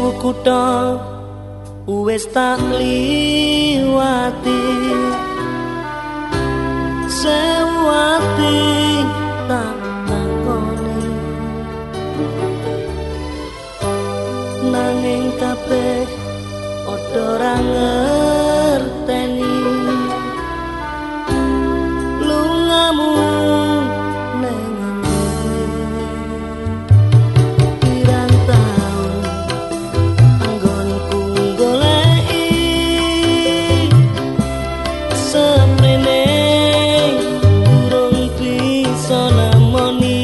kutha wis tak liwati, sewati tak takoni, nanging kabeh padha ora ngerteni lungamu neng pirang taun anggonku goleki semene durung bisa nemoni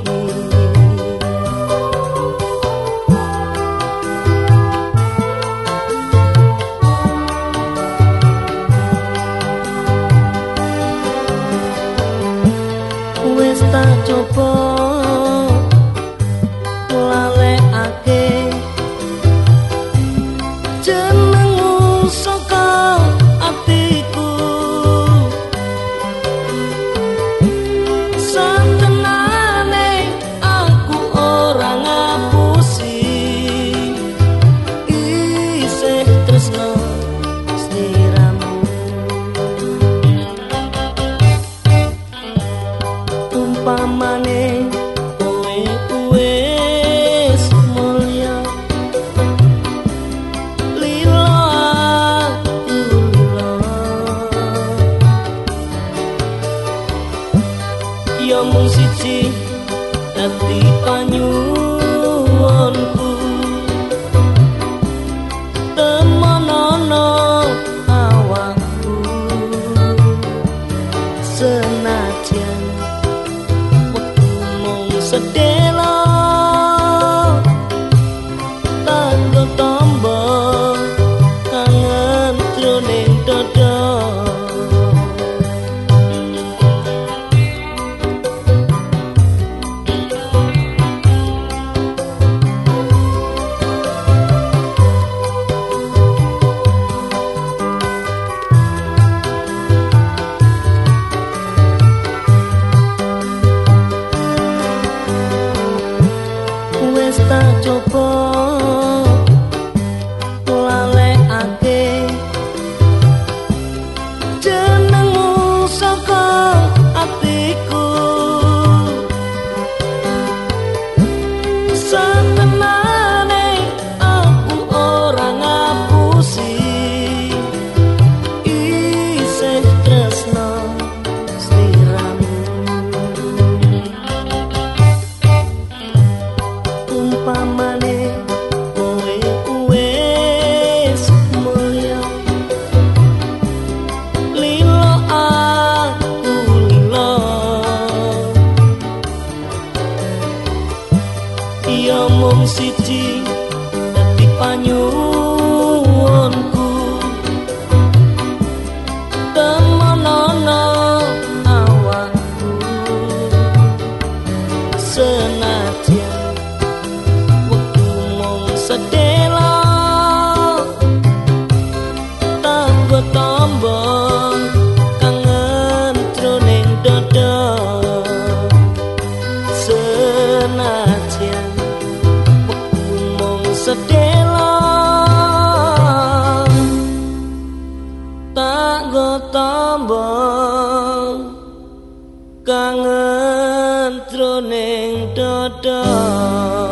wis tak coba lalekake jenengmu saka atiku, satenane aku ora ngapusi isih tresno sliramu. Umpamane kowe wis mulya lila aku lila, ya mung siji dadi panyuwunku, temonono awakku senajan sedelo tanggo tombo kangen jroning dada. Wis tak coba lalekake jenengmu saka atiku, satenane aku ora ngapusi isih tresno sliramu. Umpamane kowe wis mulya lila aku lila, ya mung siji dadi panyuwunku, temonono awakku senajan sedelo tanggo tombo kangen jroning dada, senajan mung sedelo tanggo tombo kangen jroning dada.